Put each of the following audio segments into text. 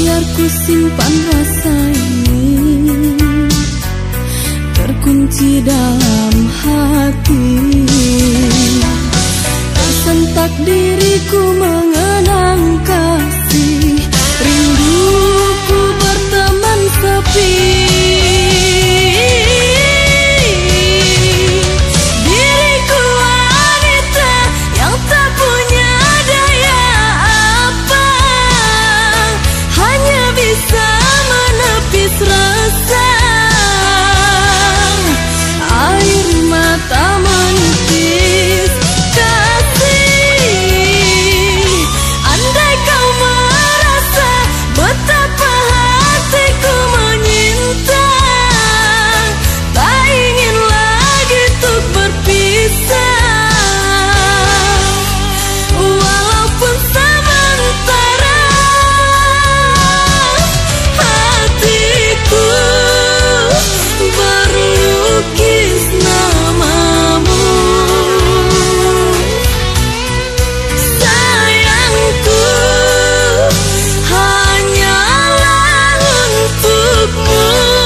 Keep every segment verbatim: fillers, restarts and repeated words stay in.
Biar ku simpan rasa ini terkunci dalam hati. Tersentak diriku mengenang kasih, rinduku berteman sepi. Diriku wanita yang tak punya daya apa, hanya bisa menepis rasa. Air mata menipis kasih. Andai kau merasa betapa hatiku menyinta, tak ingin lagi untuk berpisah. Walaupun sementara hatiku berlukis namamu. Sayangku hanyalah untukmu.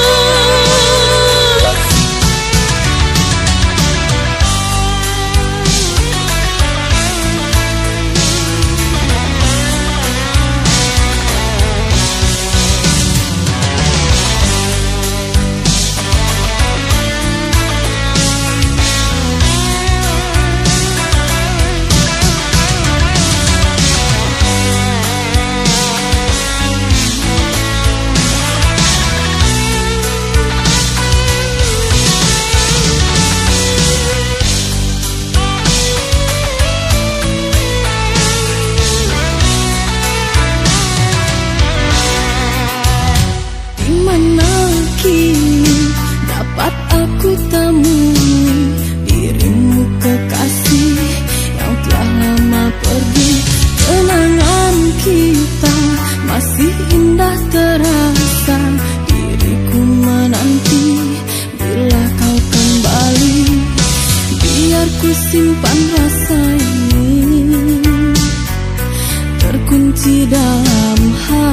Dimana kini dapat aku temui dirimu kekasih yang telah lama pergi. Kenangan kita masih indah terasa, diriku menanti bila kau kembali. Biar ku simpan rasa ini terkunci dalam hati.